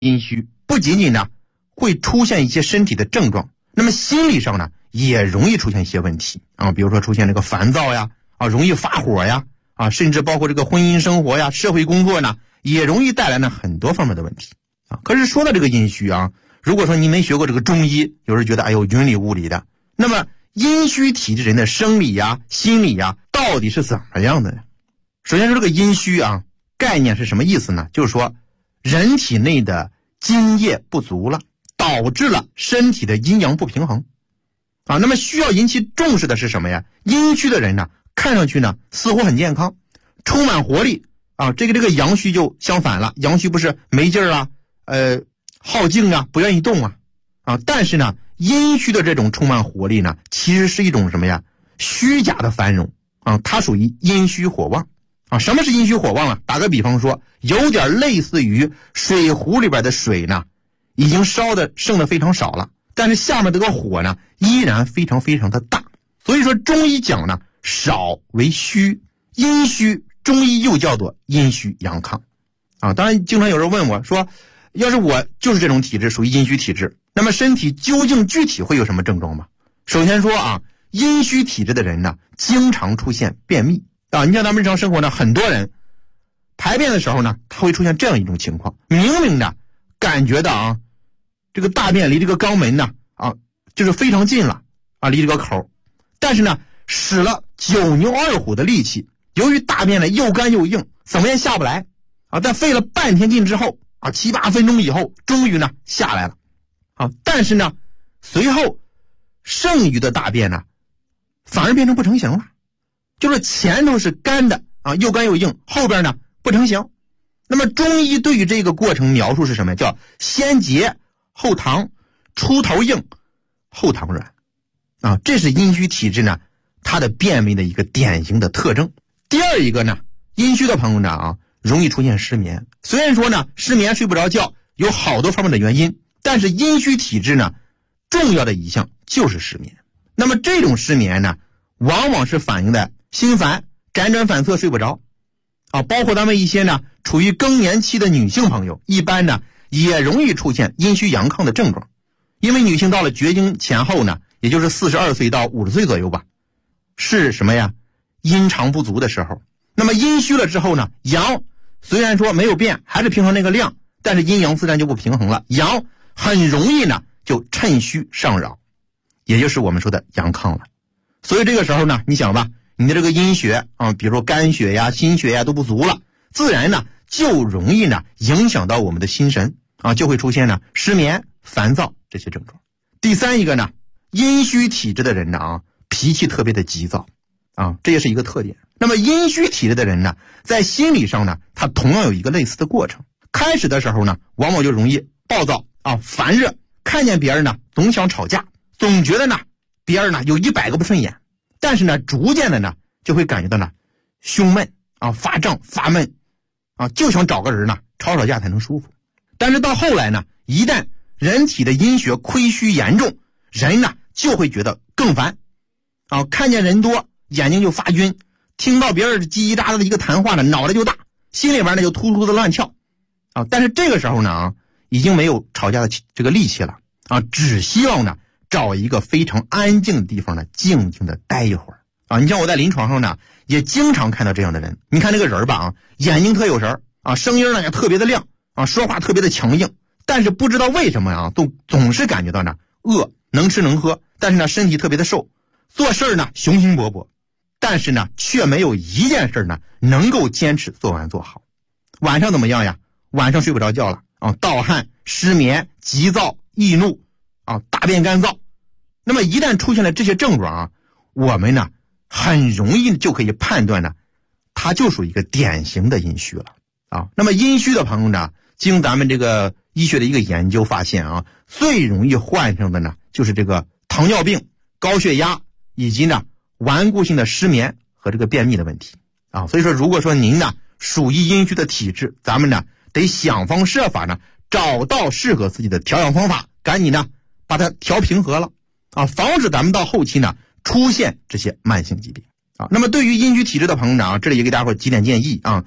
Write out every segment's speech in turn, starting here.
阴虚，不仅仅呢会出现一些身体的症状，那么心理上呢也容易出现一些问题啊，比如说出现这个烦躁呀，容易发火呀，甚至包括这个婚姻生活呀、社会工作呢，也容易带来呢很多方面的问题啊。可是说到这个阴虚啊，如果说你没学过这个中医，有人觉得哎呦云里雾里的，那么阴虚体质人的生理呀、心理呀，到底是怎么样的呢？首先说这个阴虚啊，概念是什么意思呢？就是说人体内的津液不足了，导致了身体的阴阳不平衡啊。那么需要引起重视的是什么呀？阴虚的人呢，看上去呢似乎很健康，充满活力啊。这个阳虚就相反了，阳虚不是没劲儿啊，好静啊，不愿意动啊。但是呢，阴虚的这种充满活力呢，其实是一种什么呀？虚假的繁荣啊，它属于阴虚火旺啊。什么是阴虚火旺啊？打个比方说，有点类似于水壶里边的水呢，已经烧的剩的非常少了，但是下面这个火呢，依然非常非常的大。所以说中医讲呢，少为虚，阴虚中医又叫做阴虚阳亢啊。当然经常有人问我说，要是我就是这种体质，属于阴虚体质，那么身体究竟具体会有什么症状吗？首先说啊，阴虚体质的人呢，经常出现便秘啊。你像咱们日常生活呢，很多人排便的时候呢，他会出现这样一种情况，明明的感觉到啊，这个大便离这个肛门呢就是非常近了啊，离这个口，但是呢使了九牛二虎的力气，由于大便呢又干又硬，怎么也下不来啊。在费了半天劲之后啊，7、8分钟以后，终于呢下来了啊。但是呢，随后剩余的大便呢，反而变成不成形了，就是前头是干的啊，又干又硬，后边呢不成形。那么中医对于这个过程描述是什么？叫先结后溏，出头硬后溏软啊。这是阴虚体质呢它的便秘的一个典型的特征。第二一个呢，阴虚的朋友呢容易出现失眠。虽然说呢失眠睡不着觉有好多方面的原因，但是阴虚体质呢重要的一项就是失眠。那么这种失眠呢，往往是反映的心烦、辗转反侧睡不着啊。包括咱们一些呢处于更年期的女性朋友，一般呢也容易出现阴虚阳亢的症状。因为女性到了绝经前后呢，也就是42岁到50岁左右吧，是什么呀？阴长不足的时候。那么阴虚了之后呢，阳虽然说没有变，还是平衡那个量，但是阴阳自然就不平衡了，阳很容易呢就趁虚上扰，也就是我们说的阳亢了。所以这个时候呢，你想吧，你的这个阴血啊，比如说肝血呀、心血呀都不足了，自然呢就容易呢影响到我们的心神啊，就会出现呢失眠、烦躁这些症状。第三一个呢，阴虚体质的人呢脾气特别的急躁啊，这也是一个特点。那么阴虚体质的人呢，在心理上呢，他同样有一个类似的过程。开始的时候呢，往往就容易暴躁啊、烦热，看见别人呢总想吵架，总觉得呢别人呢有100个不顺眼。但是呢，逐渐的呢就会感觉到呢胸闷啊、发胀、发闷啊，就想找个人呢吵架才能舒服。但是到后来呢，一旦人体的阴血亏虚严重，人呢就会觉得更烦啊，看见人多眼睛就发晕，听到别人叽叽喳喳的一个谈话呢，脑袋就大，心里边呢就突突的乱跳啊。但是这个时候呢已经没有吵架的这个力气了啊，只希望呢找一个非常安静的地方呢，静静的待一会儿啊。你像我在临床上呢，也经常看到这样的人。你看这个人吧眼睛特有神啊，声音呢也特别的亮啊，说话特别的强硬，但是不知道为什么总是感觉到呢饿，能吃能喝，但是呢身体特别的瘦，做事呢雄心勃勃，但是呢却没有一件事呢能够坚持做完做好。晚上怎么样呀？晚上睡不着觉了啊，盗汗、失眠、急躁、易怒啊，大便干燥。那么一旦出现了这些症状我们呢很容易就可以判断呢，它就属于一个典型的阴虚了啊。那么阴虚的朋友呢，经咱们这个医学的一个研究发现最容易患上的呢就是这个糖尿病、高血压以及呢顽固性的失眠和这个便秘的问题啊。所以说如果说您呢属于阴虚的体质，咱们呢得想方设法呢找到适合自己的调养方法，赶紧呢把它调平和了啊，防止咱们到后期呢出现这些慢性疾病啊。那么对于阴虚体质的朋友呢这里也给大伙几点建议啊。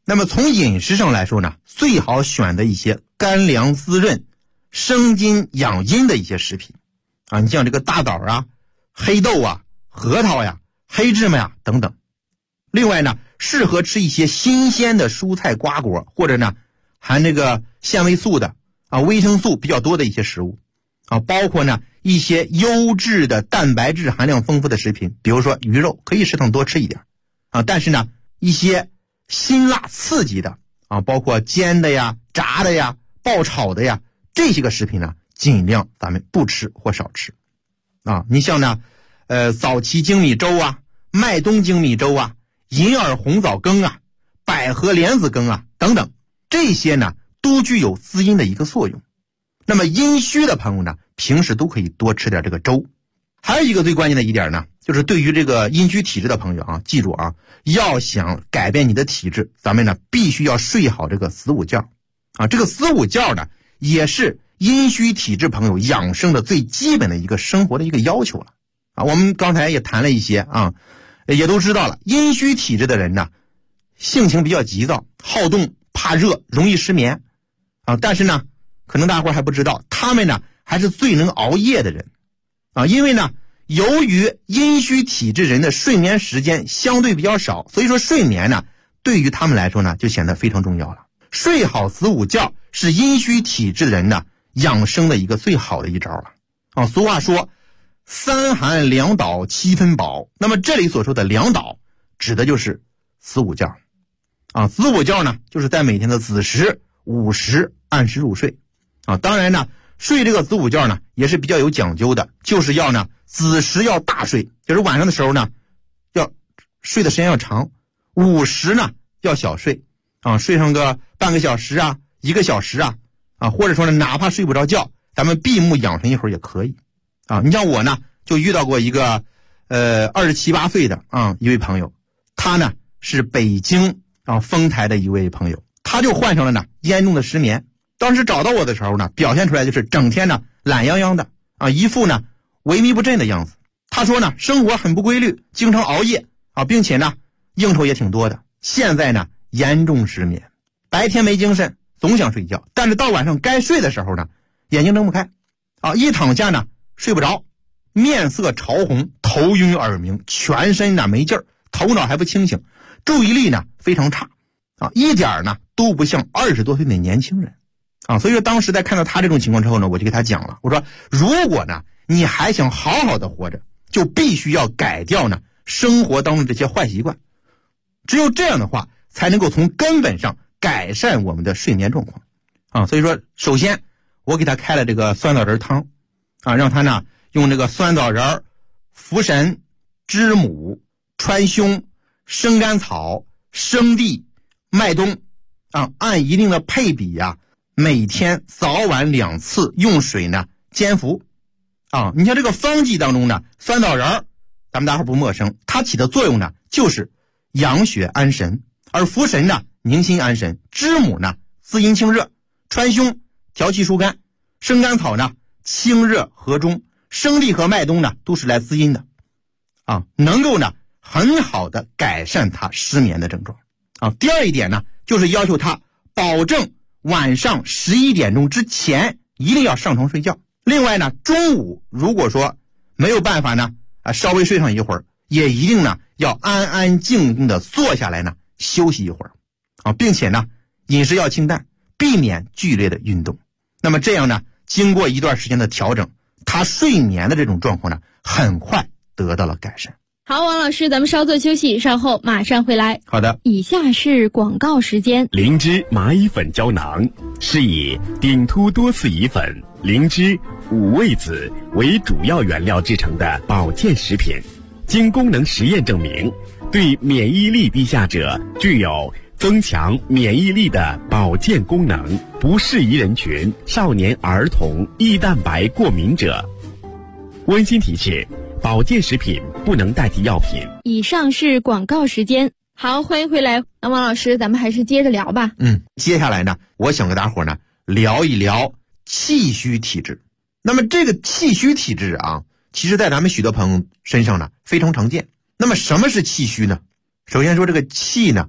那么从饮食上来说呢，最好选的一些甘凉滋润、生津养阴的一些食品啊，你像这个大枣啊、黑豆啊、核桃呀、黑芝麻呀等等。另外呢，适合吃一些新鲜的蔬菜瓜果，或者呢含这个纤维素的啊、维生素比较多的一些食物啊，包括呢一些优质的蛋白质含量丰富的食品，比如说鱼肉可以适当多吃一点啊，但是呢一些辛辣刺激的啊，包括煎的呀、炸的呀、爆炒的呀，这些个食品呢尽量咱们不吃或少吃啊。你像呢早期精米粥啊、麦冬精米粥啊、银耳红枣羹啊、百合莲子羹啊等等，这些呢都具有滋阴的一个作用。那么阴虚的朋友呢，平时都可以多吃点这个粥。还有一个最关键的一点呢，就是对于这个阴虚体质的朋友啊，记住啊，要想改变你的体质，咱们呢必须要睡好这个子午觉啊。这个子午觉呢，也是阴虚体质朋友养生的最基本的一个生活的一个要求了啊。我们刚才也谈了一些啊，也都知道了，阴虚体质的人呢，性情比较急躁、好动、怕热、容易失眠啊。但是呢，可能大伙还不知道，他们呢还是最能熬夜的人啊。因为呢，由于阴虚体质人的睡眠时间相对比较少，所以说睡眠呢对于他们来说呢就显得非常重要了。睡好子午觉是阴虚体质的人呢养生的一个最好的一招了啊。俗话说3寒2倒7分饱，那么这里所说的2倒指的就是子午觉啊。子午觉呢就是在每天的子时、午时按时入睡啊。当然呢，睡这个子午觉呢也是比较有讲究的，就是要呢子时要大睡，就是晚上的时候呢要睡的时间要长，午时呢要小睡啊，睡上个半个小时啊、1个小时啊，或者说呢哪怕睡不着觉，咱们闭目养神一会儿也可以啊。你像我呢就遇到过一个27、28岁的一位朋友，他呢是北京丰台的一位朋友，他就患上了呢严重的失眠。当时找到我的时候呢，表现出来就是整天呢懒洋洋的啊，一副呢萎靡不振的样子。他说呢生活很不规律，经常熬夜啊，并且呢应酬也挺多的。现在呢严重失眠，白天没精神，总想睡觉，但是到晚上该睡的时候呢眼睛睁不开啊，一躺下呢睡不着，面色潮红，头晕耳鸣，全身呢没劲儿，头脑还不清醒，注意力呢非常差啊，一点呢都不像20多岁的年轻人啊。所以说当时在看到他这种情况之后呢，我就给他讲了，我说如果呢你还想好好的活着，就必须要改掉呢生活当中这些坏习惯，只有这样的话才能够从根本上改善我们的睡眠状况啊。所以说首先我给他开了这个酸枣仁汤啊，让他呢用这个酸枣仁、茯神、知母、川芎、生甘草、生地、麦冬啊，按一定的配比啊，每天早晚2次用水呢煎服啊。你像这个方剂当中呢，酸枣仁咱们大伙不陌生，它起的作用呢就是养血安神，而茯神呢宁心安神，知母呢滋阴清热，川芎调气疏肝，生甘草呢清热和中，生地和麦冬呢都是来滋阴的啊，能够呢很好的改善他失眠的症状啊。第二一点呢，就是要求他保证晚上11点钟之前一定要上床睡觉。另外呢，中午如果说没有办法呢稍微睡上一会儿，也一定呢要安安静静的坐下来呢休息一会儿啊，并且呢饮食要清淡，避免剧烈的运动。那么这样呢，经过一段时间的调整，他睡眠的这种状况呢很快得到了改善。 好，王老师，咱们稍作休息，稍后马上回来。 好的， 以下是广告时间。 灵芝麻衣粉胶囊是以顶突多次乙粉、灵芝、五味子为主要原料制成的保健食品，经功能实验证明，对免疫力低下者具有增强免疫力的保健功能，不适宜人群少年儿童、易蛋白过敏者。温馨提示：保健食品不能代替药品。 以上是广告时间。好，欢迎回来。那王老师，咱们还是接着聊吧。 接下来呢，我想跟大伙呢聊一聊气虚体质。那么这个气虚体质啊，其实在咱们许多朋友身上呢非常常见。那么什么是气虚呢？首先说这个气呢，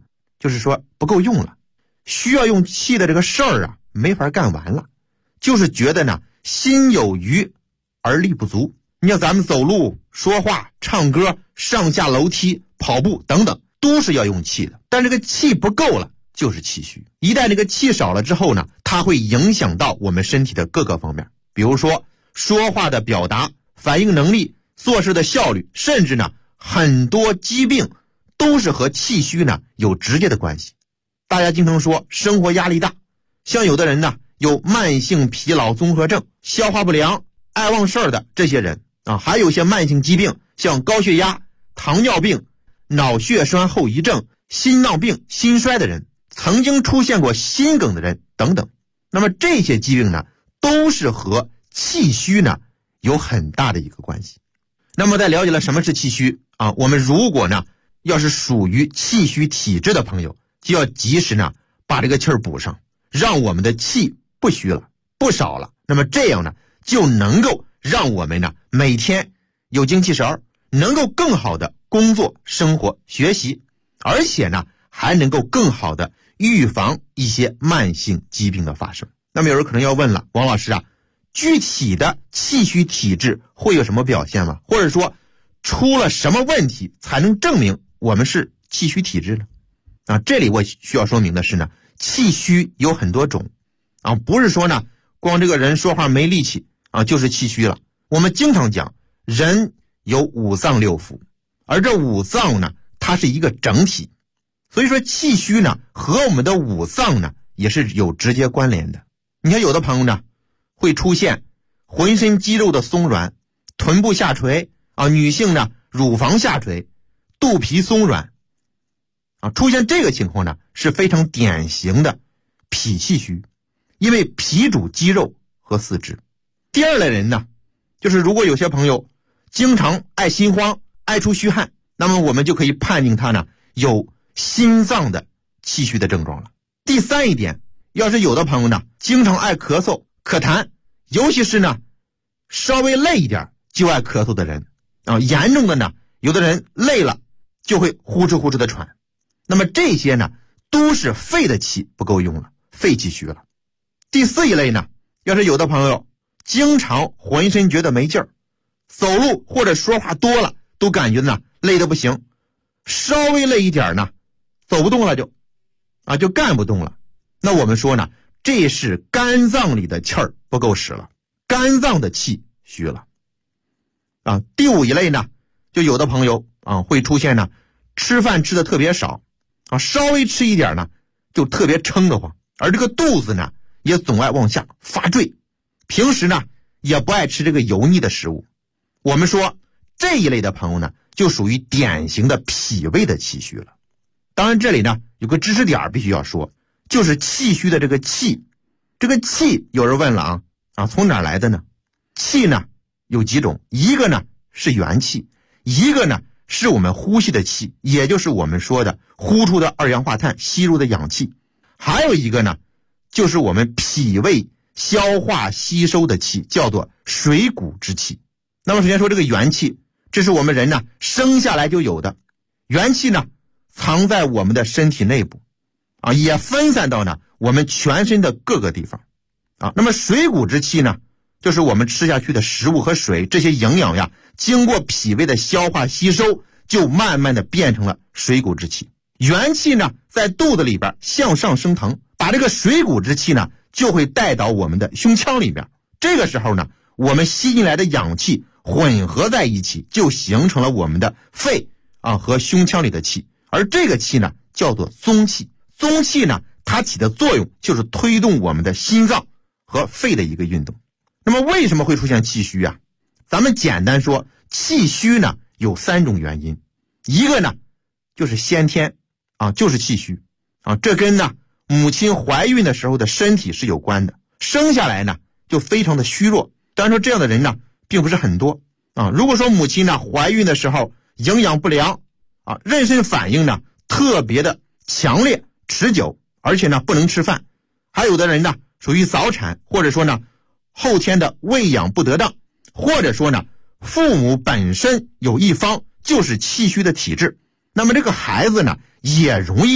就是说不够用了，需要用气的这个事儿啊没法干完了，就是觉得呢心有余而力不足。你像咱们走路、说话、唱歌、上下楼梯、跑步等等，都是要用气的，但这个气不够了就是气虚。一旦这个气少了之后呢，它会影响到我们身体的各个方面，比如说说话的表达、反应能力、做事的效率，甚至呢很多疾病都是和气虚呢有直接的关系。大家经常说生活压力大，像有的人呢有慢性疲劳综合症、消化不良、爱忘事儿的这些人啊，还有一些慢性疾病，像高血压、糖尿病、脑血栓后遗症、心脏病、心衰的人，曾经出现过心梗的人等等。那么这些疾病呢都是和气虚呢有很大的一个关系。那么在了解了什么是气虚啊，我们如果呢要是属于气虚体质的朋友，就要及时呢把这个气儿补上，让我们的气不虚了，不少了。那么这样呢就能够让我们呢每天有精气神，能够更好的工作、生活、学习，而且呢还能够更好的预防一些慢性疾病的发生。那么有人可能要问了，王老师啊，具体的气虚体质会有什么表现吗？或者说出了什么问题才能证明我们是气虚体质呢？啊，这里我需要说明的是呢，气虚有很多种啊，不是说呢光这个人说话没力气啊就是气虚了。我们经常讲人有五脏六腑，而这五脏呢它是一个整体，所以说气虚呢和我们的五脏呢也是有直接关联的。你看有的朋友呢会出现浑身肌肉的松软，臀部下垂啊，女性呢乳房下垂，肚皮松软啊，出现这个情况呢是非常典型的脾气虚，因为脾主肌肉和四肢。第二类人呢，就是如果有些朋友经常爱心慌、爱出虚汗，那么我们就可以判定他呢有心脏的气虚的症状了。第三一点，要是有的朋友呢经常爱咳嗽、咳痰，尤其是呢稍微累一点就爱咳嗽的人啊，严重的呢有的人累了就会呼哧呼哧的喘，那么这些呢都是肺的气不够用了，肺气虚了。第四一类呢，要是有的朋友经常浑身觉得没劲儿，走路或者说话多了都感觉呢累得不行，稍微累一点呢走不动了就干不动了，那我们说呢这是肝脏里的气儿不够使了，肝脏的气虚了啊。第五一类呢，就有的朋友啊会出现呢吃饭吃的特别少啊，稍微吃一点呢就特别撑得慌，而这个肚子呢也总爱往下发坠，平时呢也不爱吃这个油腻的食物。我们说这一类的朋友呢就属于典型的脾胃的气虚了。当然这里呢有个知识点必须要说，就是气虚的这个气，这个气有人问了啊从哪来的呢？气呢有几种，一个呢是元气，一个呢是我们呼吸的气，也就是我们说的呼出的二氧化碳，吸入的氧气，还有一个呢就是我们脾胃消化吸收的气，叫做水谷之气。那么首先说这个元气，这是我们人呢生下来就有的，元气呢藏在我们的身体内部啊，也分散到呢我们全身的各个地方啊。那么水谷之气呢，就是我们吃下去的食物和水，这些营养呀经过脾胃的消化吸收，就慢慢的变成了水谷之气。元气呢在肚子里边向上升腾，把这个水谷之气呢就会带到我们的胸腔里边，这个时候呢我们吸进来的氧气混合在一起，就形成了我们的肺啊和胸腔里的气，而这个气呢叫做宗气。宗气呢它起的作用就是推动我们的心脏和肺的一个运动。那么为什么会出现气虚啊？咱们简单说，气虚呢有三种原因，一个呢就是先天啊，就是气虚啊，这跟呢母亲怀孕的时候的身体是有关的，生下来呢就非常的虚弱。当然说这样的人呢并不是很多啊。如果说母亲呢怀孕的时候营养不良啊，妊娠反应呢特别的强烈持久，而且呢不能吃饭，还有的人呢属于早产，或者说呢后天的喂养不得当，或者说呢父母本身有一方就是气虚的体质，那么这个孩子呢也容易呢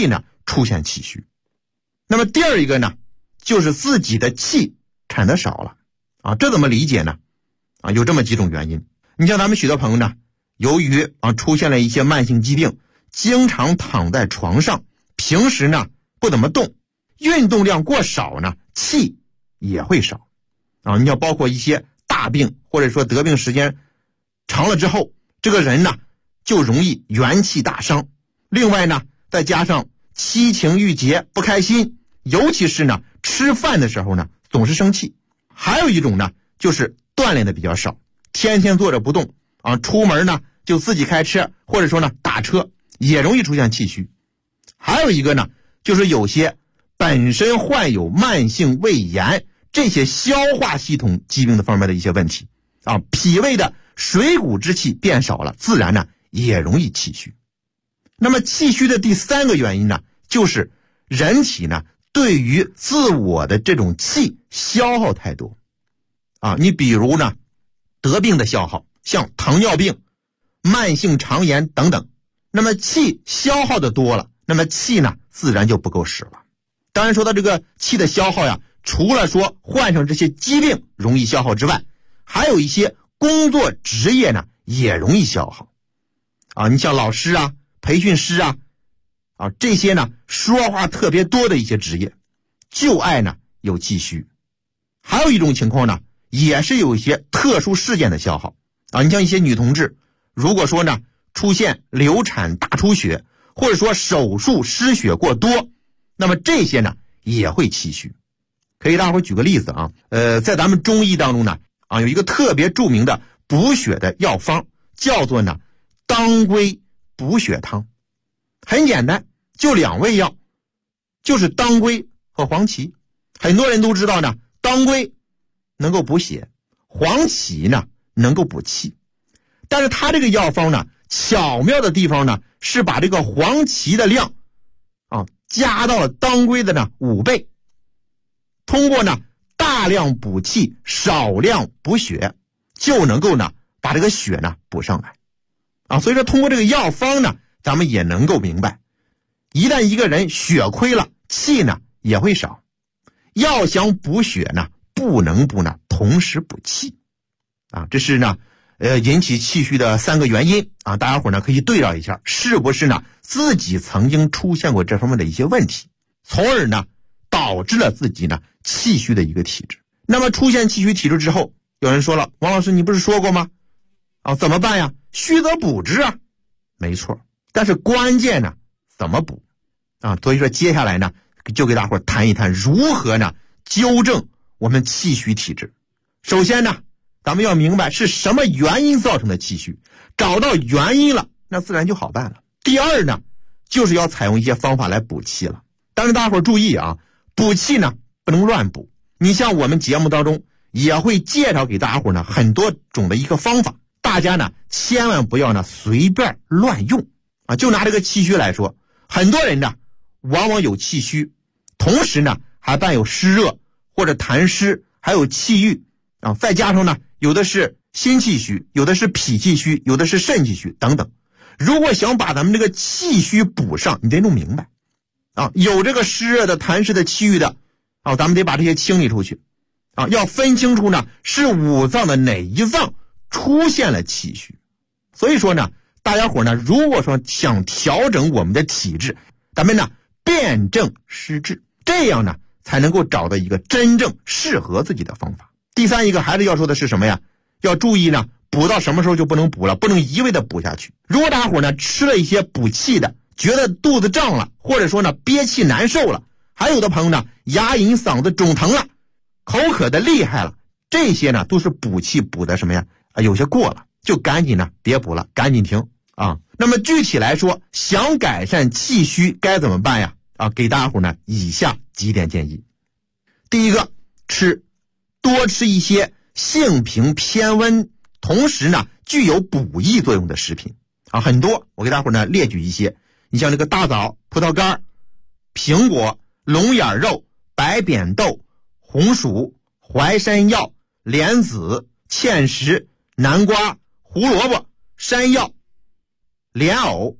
出现气虚。那么第二一个呢，就是自己的气产得少了啊，这怎么理解呢？啊，有这么几种原因。你像咱们许多朋友呢，由于出现了一些慢性疾病，经常躺在床上，平时呢不怎么动，运动量过少呢，气也会少啊。你要包括一些大病，或者说得病时间长了之后，这个人呢就容易元气大伤。另外呢，再加上七情郁结，不开心，尤其是呢吃饭的时候呢总是生气。还有一种呢，就是锻炼的比较少，天天坐着不动啊，出门呢就自己开车，或者说呢打车，也容易出现气虚。还有一个呢，就是有些本身患有慢性胃炎这些消化系统疾病的方面的一些问题啊，脾胃的水谷之气变少了，自然呢也容易气虚。那么气虚的第三个原因呢，就是人体呢对于自我的这种气消耗太多啊。你比如呢得病的消耗，像糖尿病、慢性肠炎等等，那么气消耗的多了，那么气呢自然就不够使了。当然说到这个气的消耗呀，除了说患上这些疾病容易消耗之外，还有一些工作职业呢也容易消耗啊。你像老师啊、培训师啊这些呢说话特别多的一些职业，就爱呢有气虚。还有一种情况呢，也是有一些特殊事件的消耗啊。你像一些女同志，如果说呢出现流产大出血，或者说手术失血过多，那么这些呢也会气虚。可以大伙举个例子啊，在咱们中医当中呢有一个特别著名的补血的药方，叫做呢当归补血汤。很简单，就2味药，就是当归和黄芪。很多人都知道呢，当归能够补血，黄芪呢能够补气。但是它这个药方呢，巧妙的地方呢，是把这个黄芪的量加到了当归的呢5倍，通过呢大量补气，少量补血，就能够呢把这个血呢补上来啊。所以说通过这个药方呢，咱们也能够明白，一旦一个人血亏了，气呢也会少。要想补血呢，不能不呢同时补气啊。这是呢引起气虚的3个原因啊。大家伙呢可以对照一下，是不是呢自己曾经出现过这方面的一些问题，从而呢导致了自己呢气虚的一个体质。那么出现气虚体质之后，有人说了，王老师你不是说过吗？怎么办呀？虚则补之啊。没错，但是关键呢怎么补啊？所以说接下来呢就给大伙谈一谈如何呢纠正我们气虚体质。首先呢，咱们要明白是什么原因造成的气虚，找到原因了，那自然就好办了。第二呢，就是要采用一些方法来补气了。但是大伙注意啊，补气呢不能乱补。你像我们节目当中也会介绍给大家伙呢很多种的一个方法，大家呢千万不要呢随便乱用啊。就拿这个气虚来说，很多人呢往往有气虚，同时呢还伴有湿热或者痰湿，还有气郁啊，再加上呢有的是心气虚，有的是脾气虚，有的是肾气虚等等。如果想把咱们这个气虚补上，你得弄明白啊，有这个湿热的、痰湿的、气郁的啊，咱们得把这些清理出去啊，要分清楚呢是五脏的哪一脏出现了气虚。所以说呢，大家伙呢如果说想调整我们的体质，咱们呢辨证施治，这样呢才能够找到一个真正适合自己的方法。第三一个还是要说的是什么呀？要注意呢，补到什么时候就不能补了，不能一味的补下去。如果大家伙呢吃了一些补气的，觉得肚子胀了，或者说呢憋气难受了，还有的朋友呢牙龈嗓子肿疼了，口渴的厉害了，这些呢都是补气补的什么呀有些过了，就赶紧呢别补了，赶紧停啊。那么具体来说，想改善气虚该怎么办呀？给大家伙呢以下几点建议。第一个，多吃一些性平偏温，同时呢具有补益作用的食品啊，很多，我给大伙呢列举一些。你像这个大枣、葡萄干、苹果、龙眼肉、白扁豆、红薯、淮山药、莲子、芡实、南瓜、胡萝卜、山药、莲藕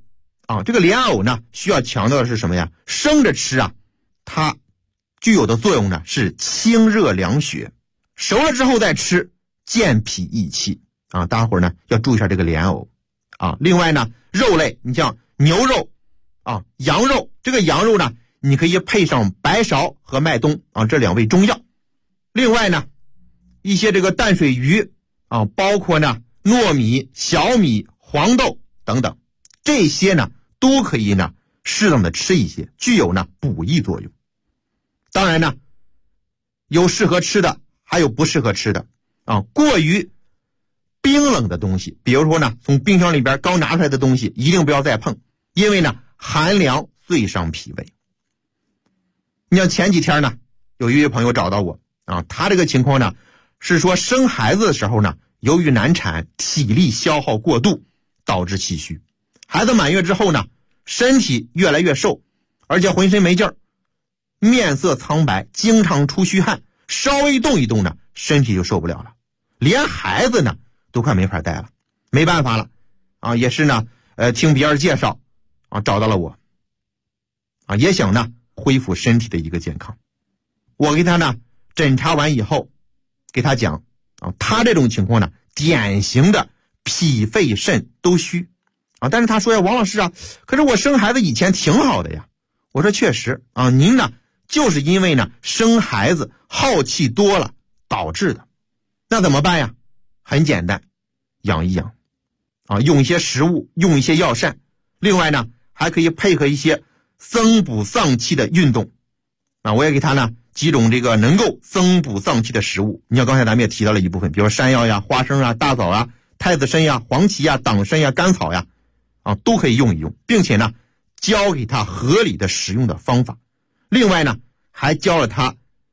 这个莲藕呢，需要强调的是什么呀？生着吃啊，它具有的作用呢是清热凉血，熟了之后再吃，健脾益气大伙儿呢要注意一下这个莲藕另外呢，肉类你像牛肉羊肉，这个羊肉呢你可以配上白芍和麦冬这2味中药。另外呢，一些这个淡水鱼包括呢糯米、小米、黄豆等等，这些呢都可以呢适当的吃一些，具有呢补益作用。当然呢，有适合吃的，还有不适合吃的过于冰冷的东西，比如说呢从冰箱里边刚拿出来的东西一定不要再碰，因为呢寒凉最伤脾胃。你像前几天呢有一位朋友找到我他这个情况呢是说生孩子的时候呢，由于难产，体力消耗过度导致气虚，孩子满月之后呢，身体越来越瘦，而且浑身没劲儿，面色苍白，经常出虚汗，稍微动一动呢身体就受不了了，连孩子呢都快没法带了，没办法了也是呢听别人介绍找到了我也想呢恢复身体的一个健康。我给他呢诊查完以后给他讲他这种情况呢典型的脾肺肾都虚但是他说呀，王老师可是我生孩子以前挺好的呀。我说确实您呢就是因为呢生孩子耗气多了导致的。那怎么办呀？很简单，养一养用一些食物，用一些药膳，另外呢还可以配合一些增补脏气的运动我也给他呢几种这个能够增补脏气的食物。你像刚才咱们也提到了一部分，比如山药呀、花生啊、大枣太子参呀、黄芪呀、党参呀、甘草呀都可以用一用，并且呢教给他合理的使用的方法。另外呢还教了他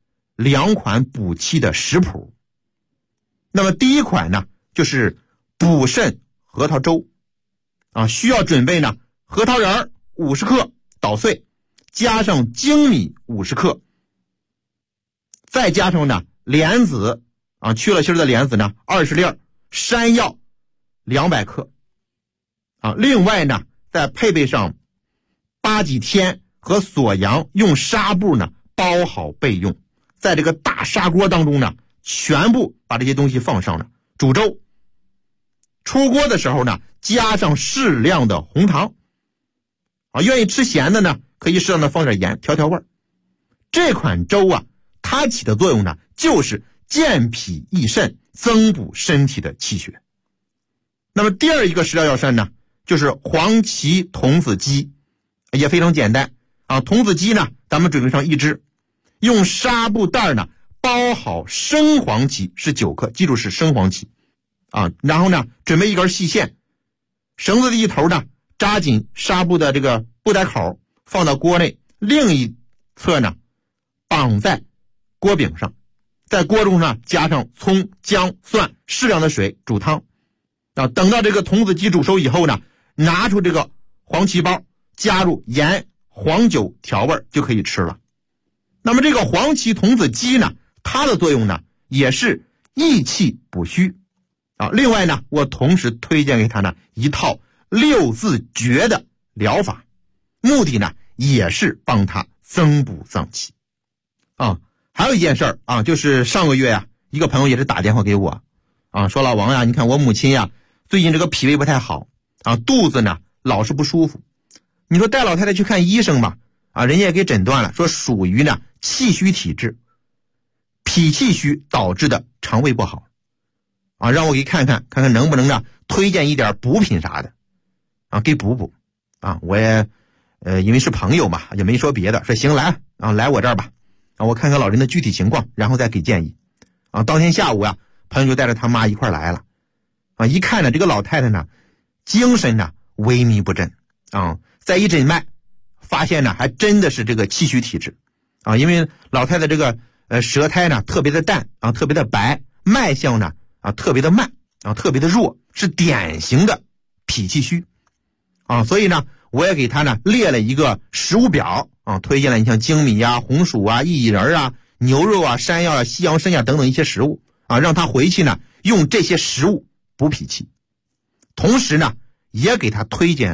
2款补气的食谱。那么第一款呢就是补肾核桃粥需要准备呢核桃仁50克捣碎，加上粳米50克，再加上呢莲子去了芯的莲子呢20粒，山药200克另外呢再配备上八戟天和锁阳，用纱布呢包好备用。在这个大砂锅当中呢全部把这些东西放上了，煮粥。出锅的时候呢加上适量的红糖愿意吃咸的呢可以适当的放点盐调调味。这款粥它起的作用呢就是健脾益肾，增补身体的气血。那么第二一个食疗药膳呢就是黄芪童子鸡，也非常简单童子鸡呢咱们准备上1只，用纱布袋呢包好生黄芪是9克，记住是生黄芪然后呢准备一根细线，绳子的一头呢扎紧纱布的这个布袋口，放到锅内，另一侧呢绑在锅柄上，在锅中呢加上葱、姜、蒜，适量的水煮汤等到这个童子鸡煮熟以后呢，拿出这个黄芪包，加入盐、黄酒调味就可以吃了。那么这个黄芪童子鸡呢，它的作用呢也是益气补虚另外呢我同时推荐给他呢一套6字诀的疗法，目的呢也是帮他增补脏气还有一件事就是上个月一个朋友也是打电话给我说老王你看我母亲最近这个脾胃不太好肚子呢老是不舒服，你说带老太太去看医生吧人家也给诊断了，说属于呢气虚体质，脾气虚导致的肠胃不好让我给看看能不能呢推荐一点补品啥的给补补我也因为是朋友嘛也没说别的，说行来来我这儿吧我看看老人的具体情况，然后再给建议当天下午朋友就带着他妈一块来了一看呢这个老太太呢精神呢萎靡不振再一诊脉发现呢还真的是这个气虚体质因为老太太这个舌苔呢特别的淡特别的白，脉象呢特别的慢特别的弱，是典型的脾气虚所以呢我也给他呢列了一个食物表推荐了你像粳米红薯薏仁牛肉山药西洋参等等一些食物让他回去呢用这些食物补脾气。同时呢也给他推荐了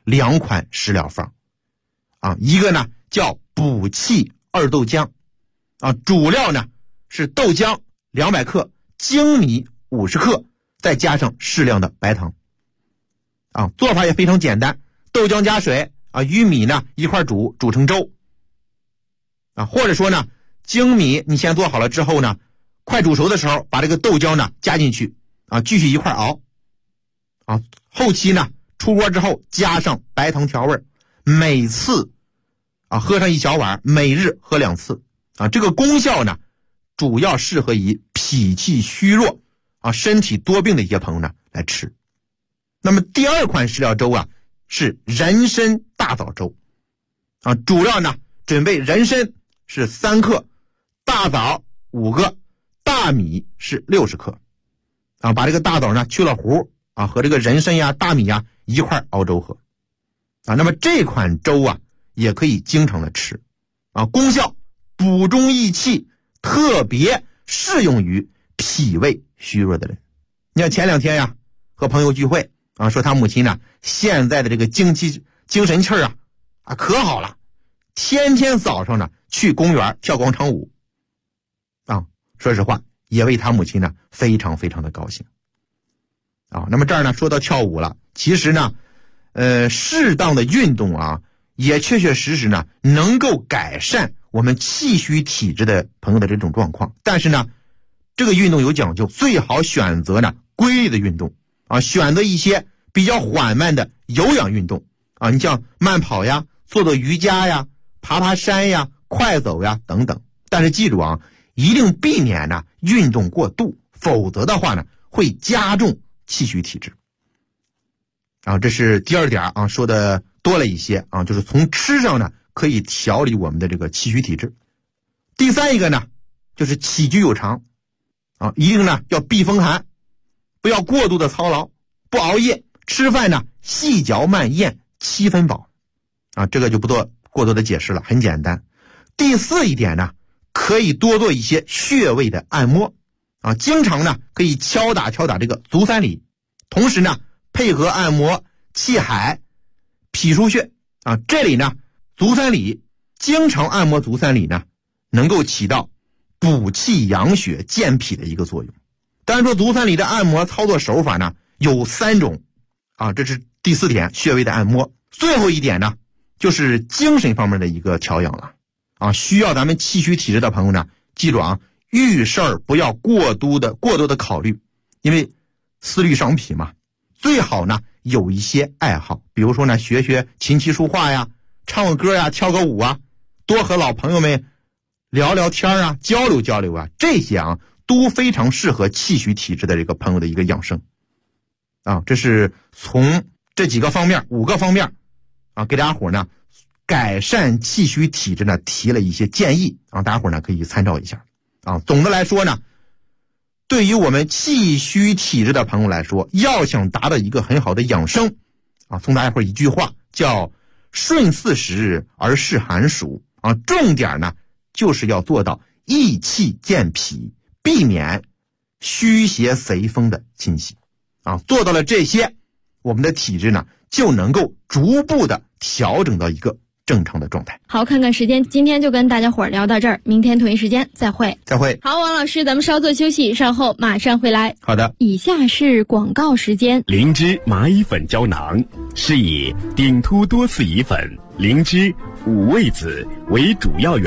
2款食疗方一个呢叫补气二豆浆主料呢是豆浆200克，粳米50克，再加上适量的白糖做法也非常简单，豆浆加水与米呢一块煮成粥或者说呢粳米你先做好了之后呢，快煮熟的时候把这个豆浆呢加进去继续一块熬后期呢出锅之后加上白糖调味，每次喝上1小碗，每日喝2次这个功效呢主要适合于脾气虚弱身体多病的一些朋友呢来吃。那么第2款食疗粥是人参大枣粥主料呢准备人参是3克，大枣5个，大米是60克把这个大枣呢去了核和这个人参呀大米呀一块熬粥喝那么这款粥也可以经常的吃功效补中益气，特别适用于脾胃虚弱的人。你看前2天和朋友聚会说他母亲呢现在的这个精神气儿可好了，天天早上呢去公园跳广场舞说实话也为他母亲呢非常非常的高兴那么这儿呢说到跳舞了，其实呢适当的运动也确确实实呢能够改善我们气虚体质的朋友的这种状况，但是呢这个运动有讲究，最好选择呢规律的运动选择一些比较缓慢的有氧运动你像慢跑呀，做瑜伽呀，爬山呀，快走呀等等。但是记住一定避免呢运动过度，否则的话呢会加重气虚体质这是第2点说的多了一些就是从吃上呢可以调理我们的这个气虚体质。第3一个呢就是起居有常一定呢要避风寒，不要过度的操劳，不熬夜，吃饭呢细嚼慢咽，7分饱这个就不做过多的解释了，很简单。第4一点呢，可以多做一些穴位的按摩经常呢可以敲打这个足三里，同时呢配合按摩气海、脾腧穴这里呢足三里，经常按摩足三里呢能够起到补气养血健脾的一个作用。当然说足三里的按摩操作手法呢有3种这是第4点，穴位的按摩。最后一点呢就是精神方面的一个调养了需要咱们气虚体质的朋友呢记住遇事儿不要过多的考虑，因为思虑伤脾嘛。最好呢有一些爱好，比如说呢学琴棋书画呀，唱个歌呀，跳个舞多和老朋友们聊聊天交流这些都非常适合气虚体质的这个朋友的一个养生这是从这几个方面5个方面给大家伙呢改善气虚体质呢提了一些建议大家伙呢可以参照一下总的来说呢，对于我们气虚体质的朋友来说，要想达到一个很好的养生送大家伙一句话叫顺四时而适寒暑重点呢就是要做到益气健脾，避免虚邪贼风的侵袭做到了这些，我们的体质呢就能够逐步的调整到一个正常的状态。 好，看看时间，今天就跟大家伙儿聊到这儿，明天同一时间再会。好，王老师，咱们稍作休息，稍后马上回来。 好的。 以下是广告时间。 灵芝蚂蚁粉胶囊是以顶突多次乙粉、灵芝、五味子为主要